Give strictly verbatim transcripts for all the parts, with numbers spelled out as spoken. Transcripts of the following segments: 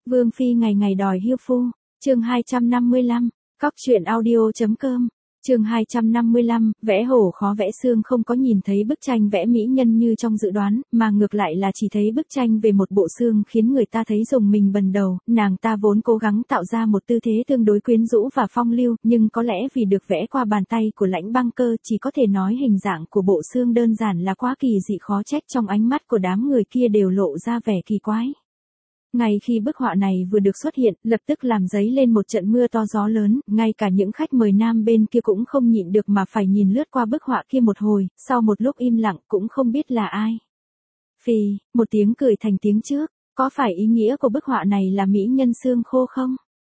Vương Phi ngày ngày đòi hiêu phu, chương hai trăm năm mươi lăm, cóc truyện audio.com, chương hai trăm năm mươi lăm, vẽ hổ khó vẽ xương không có nhìn thấy bức tranh vẽ mỹ nhân như trong dự đoán, mà ngược lại là chỉ thấy bức tranh về một bộ xương khiến người ta thấy rùng mình bần đầu, nàng ta vốn cố gắng tạo ra một tư thế tương đối quyến rũ và phong lưu, nhưng có lẽ vì được vẽ qua bàn tay của Lãnh Băng Cơ chỉ có thể nói hình dạng của bộ xương đơn giản là quá kỳ dị khó trách trong ánh mắt của đám người kia đều lộ ra vẻ kỳ quái. Ngay khi bức họa này vừa được xuất hiện, lập tức làm dấy lên một trận mưa to gió lớn, ngay cả những khách mời nam bên kia cũng không nhịn được mà phải nhìn lướt qua bức họa kia một hồi, sau một lúc im lặng cũng không biết là ai. Phì, một tiếng cười thành tiếng trước, có phải ý nghĩa của bức họa này là mỹ nhân xương khô không?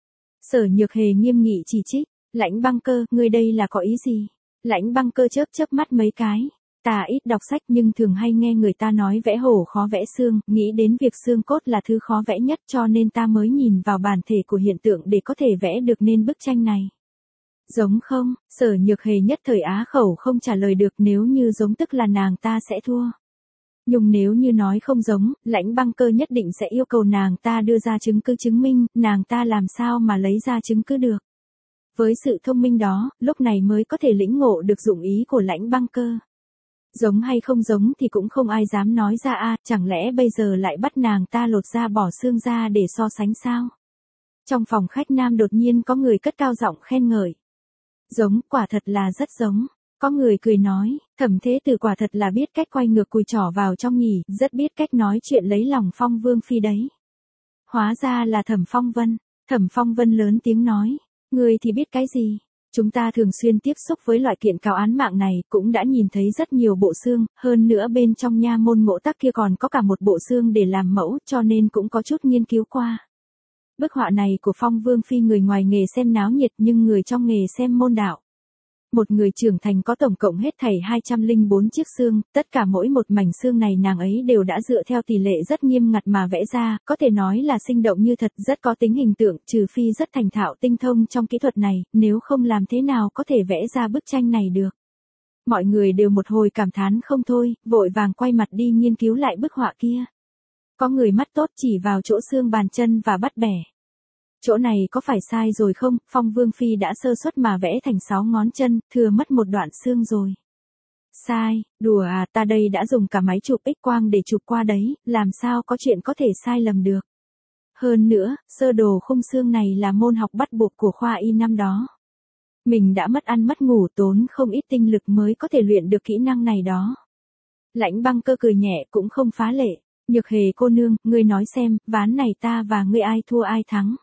Sở Nhược Hề nghiêm nghị chỉ trích, Lãnh Băng Cơ, ngươi đây là có ý gì? Lãnh Băng Cơ chớp chớp mắt mấy cái. Ta ít đọc sách nhưng thường hay nghe người ta nói vẽ hổ khó vẽ xương, nghĩ đến việc xương cốt là thứ khó vẽ nhất cho nên ta mới nhìn vào bản thể của hiện tượng để có thể vẽ được nên bức tranh này. Giống không? Sở Nhược Hề nhất thời á khẩu không trả lời được, nếu như giống tức là nàng ta sẽ thua. Nhưng nếu như nói không giống, Lãnh Băng Cơ nhất định sẽ yêu cầu nàng ta đưa ra chứng cứ chứng minh, nàng ta làm sao mà lấy ra chứng cứ được. Với sự thông minh đó, lúc này mới có thể lĩnh ngộ được dụng ý của Lãnh Băng Cơ. Giống hay không giống thì cũng không ai dám nói ra a, chẳng lẽ bây giờ lại bắt nàng ta lột da bỏ xương ra để so sánh sao? Trong phòng khách nam đột nhiên có người cất cao giọng khen ngợi. Giống, quả thật là rất giống. Có người cười nói, Thẩm Thế Tử quả thật là biết cách quay ngược cùi trỏ vào trong nhỉ, rất biết cách nói chuyện lấy lòng Phong Vương Phi đấy. Hóa ra là Thẩm Phong Vân. Thẩm Phong Vân lớn tiếng nói, người thì biết cái gì? Chúng ta thường xuyên tiếp xúc với loại kiện cáo án mạng này, cũng đã nhìn thấy rất nhiều bộ xương, hơn nữa bên trong nha môn Ngộ Tắc kia còn có cả một bộ xương để làm mẫu, cho nên cũng có chút nghiên cứu qua. Bức họa này của Phong Vương Phi người ngoài nghề xem náo nhiệt nhưng người trong nghề xem môn đạo. Một người trưởng thành có tổng cộng hết thảy hai trăm lẻ bốn chiếc xương, tất cả mỗi một mảnh xương này nàng ấy đều đã dựa theo tỷ lệ rất nghiêm ngặt mà vẽ ra, có thể nói là sinh động như thật, rất có tính hình tượng, trừ phi rất thành thạo tinh thông trong kỹ thuật này, nếu không làm thế nào có thể vẽ ra bức tranh này được. Mọi người đều một hồi cảm thán không thôi, vội vàng quay mặt đi nghiên cứu lại bức họa kia. Có người mắt tốt chỉ vào chỗ xương bàn chân và bắt bẻ. Chỗ này có phải sai rồi không? Phong Vương Phi đã sơ suất mà vẽ thành sáu ngón chân, thừa mất một đoạn xương rồi. Sai, đùa à, ta đây đã dùng cả máy chụp X-quang để chụp qua đấy, làm sao có chuyện có thể sai lầm được. Hơn nữa, sơ đồ khung xương này là môn học bắt buộc của khoa y năm đó. Mình đã mất ăn mất ngủ tốn không ít tinh lực mới có thể luyện được kỹ năng này đó. Lãnh Băng Cơ cười nhẹ cũng không phá lệ. Nhược Hề cô nương, ngươi nói xem, ván này ta và ngươi ai thua ai thắng.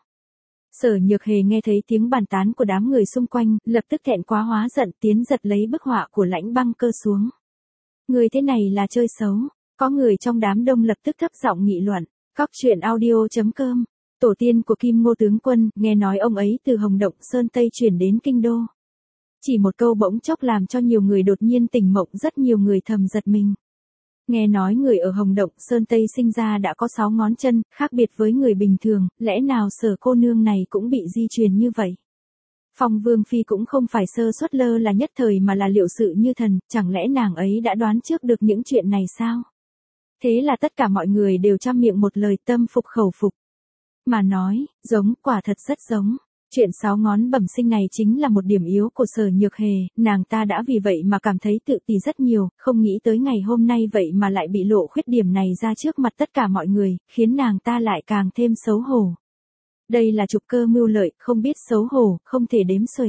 Sở Nhược Hề nghe thấy tiếng bàn tán của đám người xung quanh, lập tức thẹn quá hóa giận tiến giật lấy bức họa của Lãnh Băng Cơ xuống. Người thế này là chơi xấu, có người trong đám đông lập tức thấp giọng nghị luận. Cóc truyện audio.com, tổ tiên của Kim Ngô tướng quân, nghe nói ông ấy từ Hồng Động Sơn Tây chuyển đến Kinh Đô. Chỉ một câu bỗng chốc làm cho nhiều người đột nhiên tỉnh mộng, rất nhiều người thầm giật mình. Nghe nói người ở Hồng Động Sơn Tây sinh ra đã có sáu ngón chân, khác biệt với người bình thường, lẽ nào Sở cô nương này cũng bị di truyền như vậy? Phong Vương Phi cũng không phải sơ suất lơ là nhất thời mà là liệu sự như thần, chẳng lẽ nàng ấy đã đoán trước được những chuyện này sao? Thế là tất cả mọi người đều trăm miệng một lời tâm phục khẩu phục. Mà nói, giống, quả thật rất giống. Chuyện sáu ngón bẩm sinh này chính là một điểm yếu của Sở Nhược Hề, nàng ta đã vì vậy mà cảm thấy tự ti rất nhiều, không nghĩ tới ngày hôm nay vậy mà lại bị lộ khuyết điểm này ra trước mặt tất cả mọi người, khiến nàng ta lại càng thêm xấu hổ. Đây là trục cơ mưu lợi, không biết xấu hổ, không thể đếm xuể.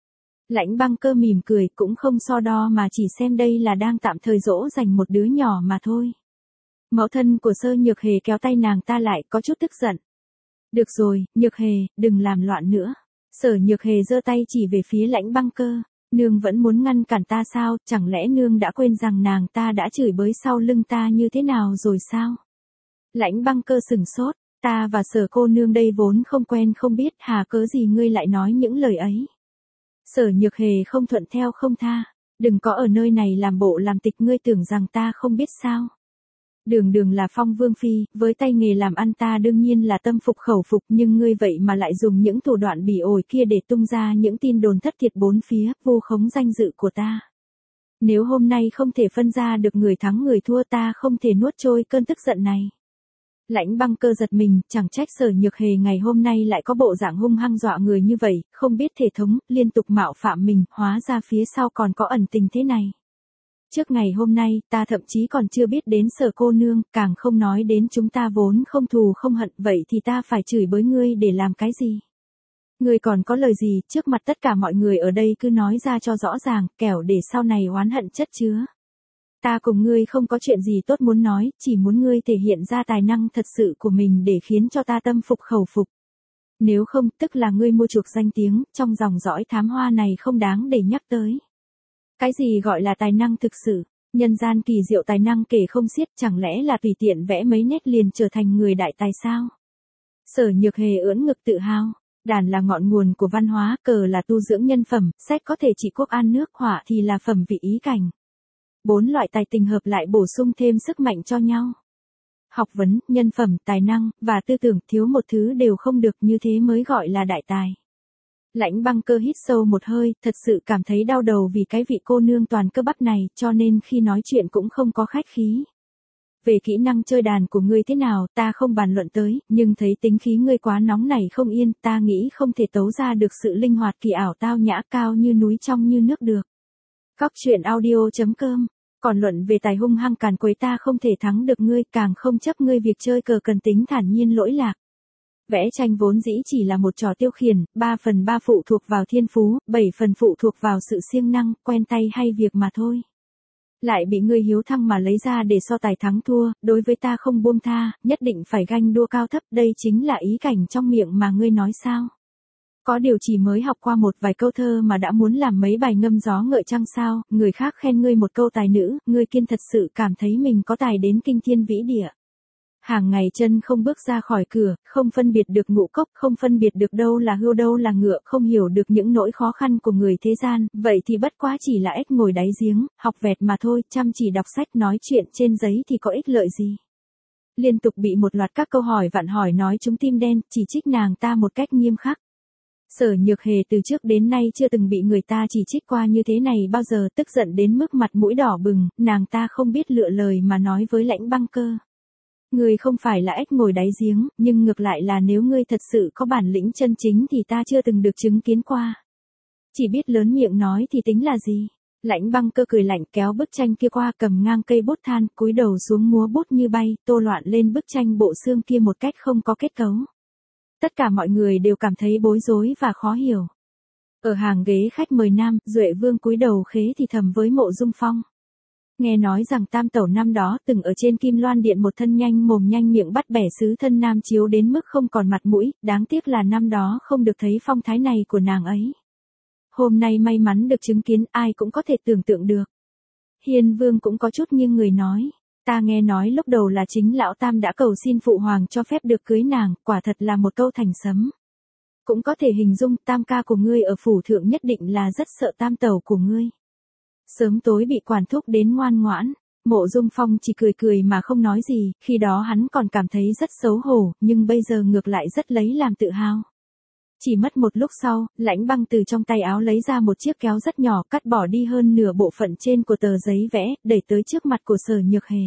Lãnh Băng Cơ mỉm cười, cũng không so đo mà chỉ xem đây là đang tạm thời dỗ dành một đứa nhỏ mà thôi. Mẫu thân của Sở Nhược Hề kéo tay nàng ta lại, có chút tức giận. Được rồi, Nhược Hề, đừng làm loạn nữa. Sở Nhược Hề giơ tay chỉ về phía Lãnh Băng Cơ. Nương vẫn muốn ngăn cản ta sao, chẳng lẽ nương đã quên rằng nàng ta đã chửi bới sau lưng ta như thế nào rồi sao? Lãnh Băng Cơ sừng sốt, ta và Sở cô nương đây vốn không quen không biết, hà cớ gì ngươi lại nói những lời ấy? Sở Nhược Hề không thuận theo không tha, đừng có ở nơi này làm bộ làm tịch, ngươi tưởng rằng ta không biết sao? Đường đường là Phong Vương Phi, với tay nghề làm ăn ta đương nhiên là tâm phục khẩu phục, nhưng ngươi vậy mà lại dùng những thủ đoạn bỉ ổi kia để tung ra những tin đồn thất thiệt bốn phía, vu khống danh dự của ta. Nếu hôm nay không thể phân ra được người thắng người thua, ta không thể nuốt trôi cơn tức giận này. Lãnh Băng Cơ giật mình, chẳng trách Sở Nhược Hề ngày hôm nay lại có bộ dạng hung hăng dọa người như vậy, không biết thể thống, liên tục mạo phạm mình, hóa ra phía sau còn có ẩn tình thế này. Trước ngày hôm nay, ta thậm chí còn chưa biết đến Sở cô nương, càng không nói đến chúng ta vốn không thù không hận, vậy thì ta phải chửi bới ngươi để làm cái gì? Ngươi còn có lời gì, trước mặt tất cả mọi người ở đây cứ nói ra cho rõ ràng, kẻo để sau này oán hận chất chứa. Ta cùng ngươi không có chuyện gì tốt muốn nói, chỉ muốn ngươi thể hiện ra tài năng thật sự của mình để khiến cho ta tâm phục khẩu phục. Nếu không, tức là ngươi mua chuộc danh tiếng, trong dòng dõi thám hoa này không đáng để nhắc tới. Cái gì gọi là tài năng thực sự? Nhân gian kỳ diệu tài năng kể không xiết, chẳng lẽ là tùy tiện vẽ mấy nét liền trở thành người đại tài sao? Sở Nhược Hề ưỡn ngực tự hào. Đàn là ngọn nguồn của văn hóa, cờ là tu dưỡng nhân phẩm, sách có thể trị quốc an nước, họa thì là phẩm vị ý cảnh. Bốn loại tài tình hợp lại bổ sung thêm sức mạnh cho nhau. Học vấn, nhân phẩm, tài năng, và tư tưởng, thiếu một thứ đều không được, như thế mới gọi là đại tài. Lãnh Băng Cơ hít sâu một hơi, thật sự cảm thấy đau đầu vì cái vị cô nương toàn cơ bắp này, cho nên khi nói chuyện cũng không có khách khí. Về kỹ năng chơi đàn của ngươi thế nào, ta không bàn luận tới, nhưng thấy tính khí ngươi quá nóng nảy không yên, ta nghĩ không thể tấu ra được sự linh hoạt kỳ ảo tao nhã cao như núi trong như nước được. Góc truyện audio chấm com. Còn luận về tài hung hăng càn quấy ta không thể thắng được ngươi, càng không chấp ngươi việc chơi cờ cần tính thản nhiên lỗi lạc. Vẽ tranh vốn dĩ chỉ là một trò tiêu khiển, ba phần ba phụ thuộc vào thiên phú, bảy phần phụ thuộc vào sự siêng năng, quen tay hay việc mà thôi. Lại bị ngươi hiếu thăng mà lấy ra để so tài thắng thua, đối với ta không buông tha, nhất định phải ganh đua cao thấp, đây chính là ý cảnh trong miệng mà ngươi nói sao? Có điều chỉ mới học qua một vài câu thơ mà đã muốn làm mấy bài ngâm gió ngợi trăng sao, người khác khen ngươi một câu tài nữ, ngươi kiên thật sự cảm thấy mình có tài đến kinh thiên vĩ địa. Hàng ngày chân không bước ra khỏi cửa, không phân biệt được ngũ cốc, không phân biệt được đâu là hươu đâu là ngựa, không hiểu được những nỗi khó khăn của người thế gian, vậy thì bất quá chỉ là ếch ngồi đáy giếng, học vẹt mà thôi, chăm chỉ đọc sách nói chuyện trên giấy thì có ích lợi gì. Liên tục bị một loạt các câu hỏi vặn hỏi nói trúng tim đen, chỉ trích nàng ta một cách nghiêm khắc. Sở Nhược Hề từ trước đến nay chưa từng bị người ta chỉ trích qua như thế này bao giờ, tức giận đến mức mặt mũi đỏ bừng, nàng ta không biết lựa lời mà nói với Lãnh Băng Cơ. Ngươi không phải là ếch ngồi đáy giếng, nhưng ngược lại là nếu ngươi thật sự có bản lĩnh chân chính thì ta chưa từng được chứng kiến qua. Chỉ biết lớn miệng nói thì tính là gì? Lãnh Băng Cơ cười lạnh kéo bức tranh kia qua, cầm ngang cây bút than, cúi đầu xuống múa bút như bay, tô loạn lên bức tranh bộ xương kia một cách không có kết cấu. Tất cả mọi người đều cảm thấy bối rối và khó hiểu. Ở hàng ghế khách mời nam, Duệ Vương cúi đầu khế thì thầm với Mộ Dung Phong. Nghe nói rằng Tam Tẩu năm đó từng ở trên Kim Loan Điện một thân nhanh mồm nhanh miệng bắt bẻ sứ thân nam chiếu đến mức không còn mặt mũi, đáng tiếc là năm đó không được thấy phong thái này của nàng ấy. Hôm nay may mắn được chứng kiến, ai cũng có thể tưởng tượng được. Hiên Vương cũng có chút nghiêng người nói. Ta nghe nói lúc đầu là chính lão Tam đã cầu xin phụ hoàng cho phép được cưới nàng, quả thật là một câu thành sấm. Cũng có thể hình dung Tam ca của ngươi ở phủ thượng nhất định là rất sợ Tam Tẩu của ngươi. Sớm tối bị quản thúc đến ngoan ngoãn, Mộ Dung Phong chỉ cười cười mà không nói gì, khi đó hắn còn cảm thấy rất xấu hổ, nhưng bây giờ ngược lại rất lấy làm tự hào. Chỉ mất một lúc sau, Lãnh Băng từ trong tay áo lấy ra một chiếc kéo rất nhỏ, cắt bỏ đi hơn nửa bộ phận trên của tờ giấy vẽ, đẩy tới trước mặt của Sở Nhược Hề.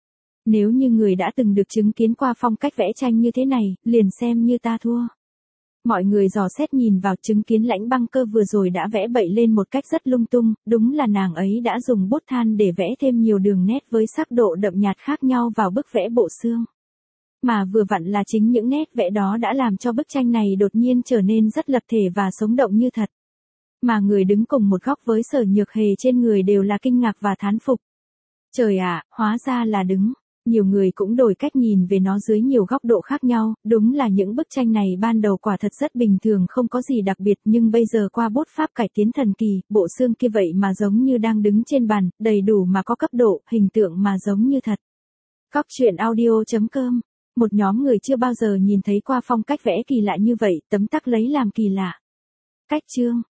Nếu như người đã từng được chứng kiến qua phong cách vẽ tranh như thế này, liền xem như ta thua. Mọi người dò xét nhìn vào, chứng kiến Lãnh Băng Cơ vừa rồi đã vẽ bậy lên một cách rất lung tung, đúng là nàng ấy đã dùng bút than để vẽ thêm nhiều đường nét với sắc độ đậm nhạt khác nhau vào bức vẽ bộ xương. Mà vừa vặn là chính những nét vẽ đó đã làm cho bức tranh này đột nhiên trở nên rất lập thể và sống động như thật. Mà người đứng cùng một góc với Sở Nhược Hề trên người đều là kinh ngạc và thán phục. Trời ạ, hóa ra là đứng. Nhiều người cũng đổi cách nhìn về nó dưới nhiều góc độ khác nhau, đúng là những bức tranh này ban đầu quả thật rất bình thường không có gì đặc biệt, nhưng bây giờ qua bút pháp cải tiến thần kỳ, bộ xương kia vậy mà giống như đang đứng trên bàn, đầy đủ mà có cấp độ, hình tượng mà giống như thật. Góc truyện audio chấm com. Một nhóm người chưa bao giờ nhìn thấy qua phong cách vẽ kỳ lạ như vậy, tấm tắc lấy làm kỳ lạ. Cách chương